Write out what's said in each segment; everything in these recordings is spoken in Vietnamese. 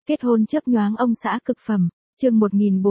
Kết hôn chớp nhoáng ông xã cực phẩm. Chương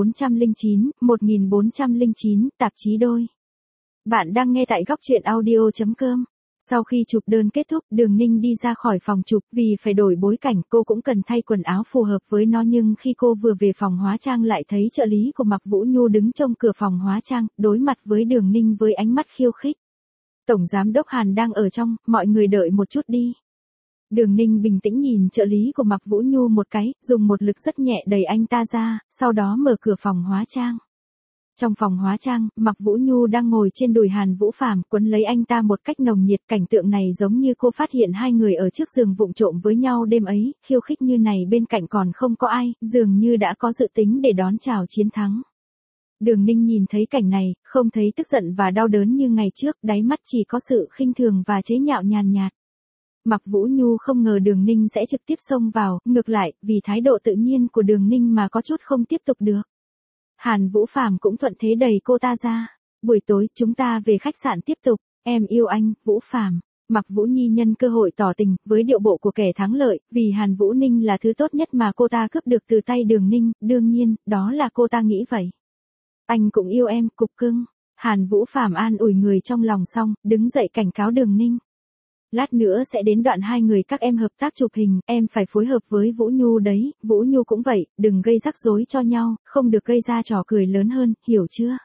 1409, tạp chí đôi. Bạn đang nghe tại góc truyện audio.com. Sau khi chụp đơn kết thúc, Đường Ninh đi ra khỏi phòng chụp, vì phải đổi bối cảnh, cô cũng cần thay quần áo phù hợp với nó, nhưng khi cô vừa về phòng hóa trang lại thấy trợ lý của Mạc Vũ Nhu đứng trong cửa phòng hóa trang, đối mặt với Đường Ninh với ánh mắt khiêu khích. Tổng giám đốc Hàn đang ở trong, mọi người đợi một chút đi. Đường Ninh bình tĩnh nhìn trợ lý của Mạc Vũ Nhu một cái, dùng một lực rất nhẹ đẩy anh ta ra, sau đó mở cửa phòng hóa trang. Trong phòng hóa trang, Mạc Vũ Nhu đang ngồi trên đùi Hàn Vũ Phàm, quấn lấy anh ta một cách nồng nhiệt. Cảnh tượng này giống như cô phát hiện hai người ở trước giường vụng trộm với nhau đêm ấy, khiêu khích như này bên cạnh còn không có ai, dường như đã có dự tính để đón chào chiến thắng. Đường Ninh nhìn thấy cảnh này, không thấy tức giận và đau đớn như ngày trước, đáy mắt chỉ có sự khinh thường và chế nhạo nhàn nhạt. Mạc Vũ Nhu không ngờ Đường Ninh sẽ trực tiếp xông vào, ngược lại, vì thái độ tự nhiên của Đường Ninh mà có chút không tiếp tục được. Hàn Vũ Phàm cũng thuận thế đẩy cô ta ra. Buổi tối, chúng ta về khách sạn tiếp tục, em yêu anh, Vũ Phàm. Mạc Vũ Nhi nhân cơ hội tỏ tình, với điệu bộ của kẻ thắng lợi, vì Hàn Vũ Ninh là thứ tốt nhất mà cô ta cướp được từ tay Đường Ninh, đương nhiên, đó là cô ta nghĩ vậy. Anh cũng yêu em, cục cưng. Hàn Vũ Phàm an ủi người trong lòng xong, đứng dậy cảnh cáo Đường Ninh. Lát nữa sẽ đến đoạn hai người các em hợp tác chụp hình, em phải phối hợp với Vũ Nhu đấy, Vũ Nhu cũng vậy, đừng gây rắc rối cho nhau, không được gây ra trò cười lớn hơn, hiểu chưa?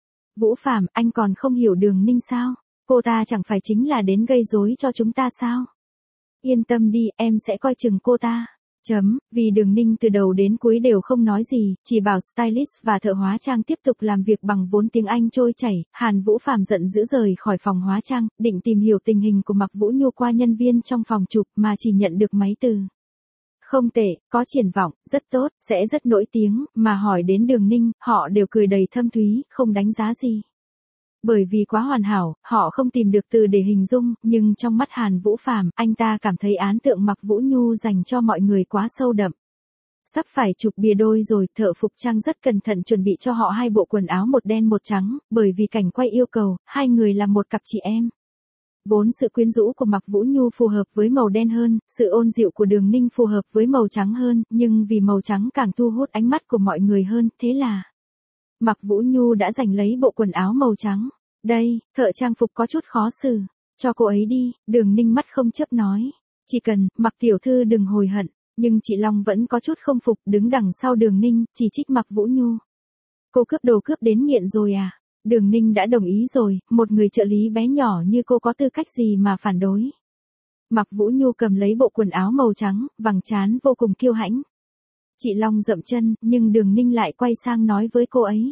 Vũ Phàm, anh còn không hiểu Đường Ninh sao? Cô ta chẳng phải chính là đến gây rối cho chúng ta sao? Yên tâm đi, em sẽ coi chừng cô ta. Vì Đường Ninh từ đầu đến cuối đều không nói gì, chỉ bảo stylist và thợ hóa trang tiếp tục làm việc bằng vốn tiếng Anh trôi chảy. Hàn Vũ Phàm giận dữ rời khỏi phòng hóa trang, định tìm hiểu tình hình của Mạc Vũ Nhu qua nhân viên trong phòng chụp mà chỉ nhận được mấy từ. Không tệ, có triển vọng, rất tốt, sẽ rất nổi tiếng, mà hỏi đến Đường Ninh, họ đều cười đầy thâm thúy, không đánh giá gì. Bởi vì quá hoàn hảo, họ không tìm được từ để hình dung, nhưng trong mắt Hàn Vũ Phàm, anh ta cảm thấy ấn tượng Mạc Vũ Nhu dành cho mọi người quá sâu đậm. Sắp phải chụp bìa đôi rồi, thợ phục trang rất cẩn thận chuẩn bị cho họ hai bộ quần áo một đen một trắng, bởi vì cảnh quay yêu cầu, hai người là một cặp chị em. Vốn sự quyến rũ của Mạc Vũ Nhu phù hợp với màu đen hơn, sự ôn dịu của Đường Ninh phù hợp với màu trắng hơn, nhưng vì màu trắng càng thu hút ánh mắt của mọi người hơn, thế là Mạc Vũ Nhu đã giành lấy bộ quần áo màu trắng. Đây, thợ trang phục có chút khó xử. Cho cô ấy đi, Đường Ninh mắt không chấp nói. Chỉ cần, Mạc tiểu thư đừng hồi hận. Nhưng chị Long vẫn có chút không phục, đứng đằng sau Đường Ninh, chỉ trích Mạc Vũ Nhu. Cô cướp đồ cướp đến nghiện rồi à? Đường Ninh đã đồng ý rồi, một người trợ lý bé nhỏ như cô có tư cách gì mà phản đối. Mạc Vũ Nhu cầm lấy bộ quần áo màu trắng, vầng trán vô cùng kiêu hãnh. Chị Long dậm chân, nhưng Đường Ninh lại quay sang nói với cô ấy.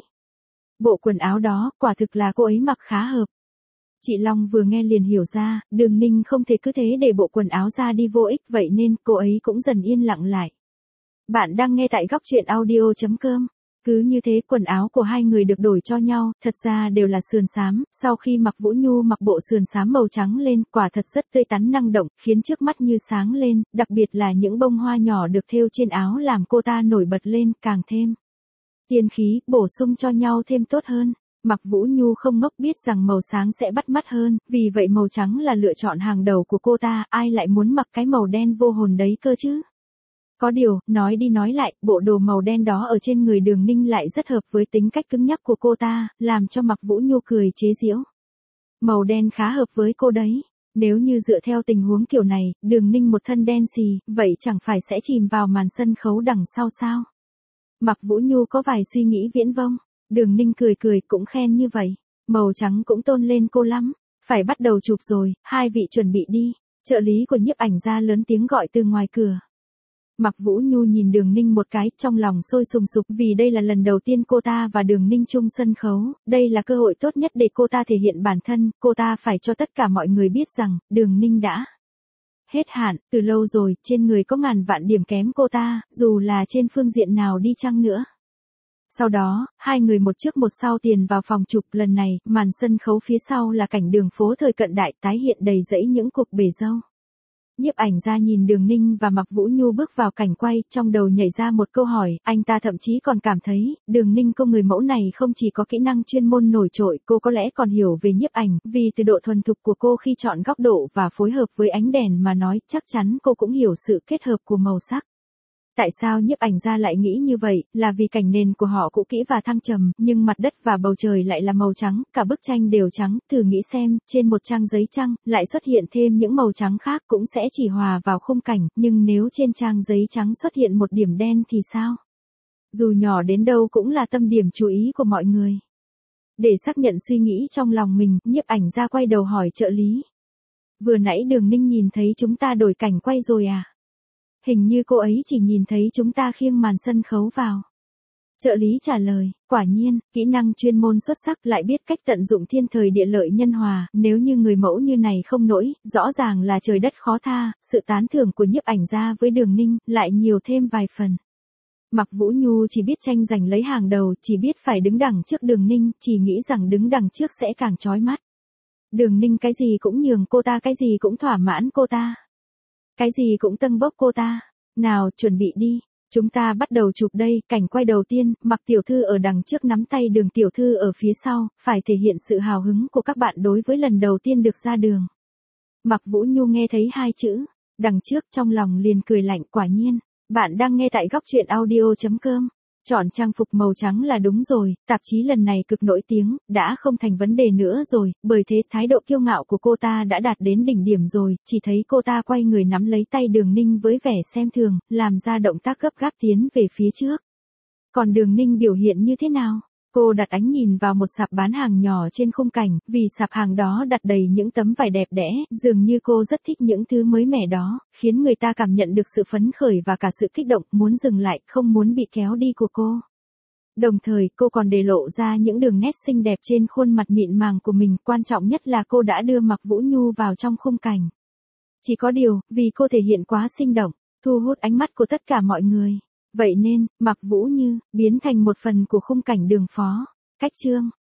Bộ quần áo đó, quả thực là cô ấy mặc khá hợp. Chị Long vừa nghe liền hiểu ra, Đường Ninh không thể cứ thế để bộ quần áo ra đi vô ích, vậy nên cô ấy cũng dần yên lặng lại. Bạn đang nghe tại góc truyện audio.com. Cứ như thế quần áo của hai người được đổi cho nhau, thật ra đều là sườn xám, sau khi Mạc Vũ Nhu mặc bộ sườn xám màu trắng lên, quả thật rất tươi tắn năng động, khiến trước mắt như sáng lên, đặc biệt là những bông hoa nhỏ được thêu trên áo làm cô ta nổi bật lên, càng thêm tiên khí, bổ sung cho nhau thêm tốt hơn. Mạc Vũ Nhu không ngốc biết rằng màu sáng sẽ bắt mắt hơn, vì vậy màu trắng là lựa chọn hàng đầu của cô ta, ai lại muốn mặc cái màu đen vô hồn đấy cơ chứ? Có điều, nói đi nói lại, bộ đồ màu đen đó ở trên người Đường Ninh lại rất hợp với tính cách cứng nhắc của cô ta, làm cho Mạc Vũ Nhu cười chế giễu. Màu đen khá hợp với cô đấy. Nếu như dựa theo tình huống kiểu này, Đường Ninh một thân đen xì, vậy chẳng phải sẽ chìm vào màn sân khấu đằng sau sao? Mạc Vũ Nhu có vài suy nghĩ viễn vông. Đường Ninh cười cười cũng khen như vậy. Màu trắng cũng tôn lên cô lắm. Phải bắt đầu chụp rồi, hai vị chuẩn bị đi. Trợ lý của nhiếp ảnh gia lớn tiếng gọi từ ngoài cửa. Mạc Vũ Nhu nhìn Đường Ninh một cái, trong lòng sôi sùng sục vì đây là lần đầu tiên cô ta và Đường Ninh chung sân khấu, đây là cơ hội tốt nhất để cô ta thể hiện bản thân, cô ta phải cho tất cả mọi người biết rằng, Đường Ninh đã hết hạn, từ lâu rồi, trên người có ngàn vạn điểm kém cô ta, dù là trên phương diện nào đi chăng nữa. Sau đó, hai người một trước một sau tiền vào phòng chụp, lần này, màn sân khấu phía sau là cảnh đường phố thời cận đại tái hiện đầy rẫy những cục bể dâu. Nhiếp ảnh gia nhìn Đường Ninh và Mạc Vũ Nhu bước vào cảnh quay, trong đầu nhảy ra một câu hỏi, anh ta thậm chí còn cảm thấy, Đường Ninh cô người mẫu này không chỉ có kỹ năng chuyên môn nổi trội, cô có lẽ còn hiểu về nhiếp ảnh, vì từ độ thuần thục của cô khi chọn góc độ và phối hợp với ánh đèn mà nói, chắc chắn cô cũng hiểu sự kết hợp của màu sắc. Tại sao nhiếp ảnh gia lại nghĩ như vậy, là vì cảnh nền của họ cũ kỹ và thăng trầm, nhưng mặt đất và bầu trời lại là màu trắng, cả bức tranh đều trắng, thử nghĩ xem, trên một trang giấy trắng, lại xuất hiện thêm những màu trắng khác cũng sẽ chỉ hòa vào khung cảnh, nhưng nếu trên trang giấy trắng xuất hiện một điểm đen thì sao? Dù nhỏ đến đâu cũng là tâm điểm chú ý của mọi người. Để xác nhận suy nghĩ trong lòng mình, nhiếp ảnh gia quay đầu hỏi trợ lý. Vừa nãy Đường Ninh nhìn thấy chúng ta đổi cảnh quay rồi à? Hình như cô ấy chỉ nhìn thấy chúng ta khiêng màn sân khấu vào. Trợ lý trả lời, quả nhiên, kỹ năng chuyên môn xuất sắc lại biết cách tận dụng thiên thời địa lợi nhân hòa, nếu như người mẫu như này không nổi, rõ ràng là trời đất khó tha, sự tán thưởng của nhiếp ảnh gia với Đường Ninh lại nhiều thêm vài phần. Mạc Vũ Nhu chỉ biết tranh giành lấy hàng đầu, chỉ biết phải đứng đằng trước Đường Ninh, chỉ nghĩ rằng đứng đằng trước sẽ càng chói mắt. Đường Ninh cái gì cũng nhường cô ta, cái gì cũng thỏa mãn cô ta. Cái gì cũng tâng bốc cô ta. Nào, chuẩn bị đi. Chúng ta bắt đầu chụp đây, cảnh quay đầu tiên, Mạc tiểu thư ở đằng trước nắm tay Đường tiểu thư ở phía sau, phải thể hiện sự hào hứng của các bạn đối với lần đầu tiên được ra đường. Mạc Vũ Nhu nghe thấy hai chữ, đằng trước trong lòng liền cười lạnh, quả nhiên. Bạn đang nghe tại góc truyện audio.com. Chọn trang phục màu trắng là đúng rồi, tạp chí lần này cực nổi tiếng, đã không thành vấn đề nữa rồi, bởi thế thái độ kiêu ngạo của cô ta đã đạt đến đỉnh điểm rồi, chỉ thấy cô ta quay người nắm lấy tay Đường Ninh với vẻ xem thường, làm ra động tác gấp gáp tiến về phía trước. Còn Đường Ninh biểu hiện như thế nào? Cô đặt ánh nhìn vào một sạp bán hàng nhỏ trên khung cảnh, vì sạp hàng đó đặt đầy những tấm vải đẹp đẽ, dường như cô rất thích những thứ mới mẻ đó, khiến người ta cảm nhận được sự phấn khởi và cả sự kích động, muốn dừng lại, không muốn bị kéo đi của cô. Đồng thời, cô còn để lộ ra những đường nét xinh đẹp trên khuôn mặt mịn màng của mình, quan trọng nhất là cô đã đưa Mạc Vũ Nhu vào trong khung cảnh. Chỉ có điều, vì cô thể hiện quá sinh động, thu hút ánh mắt của tất cả mọi người. Vậy nên, Mạc Vũ Như biến thành một phần của khung cảnh Đường Phó. Cách chương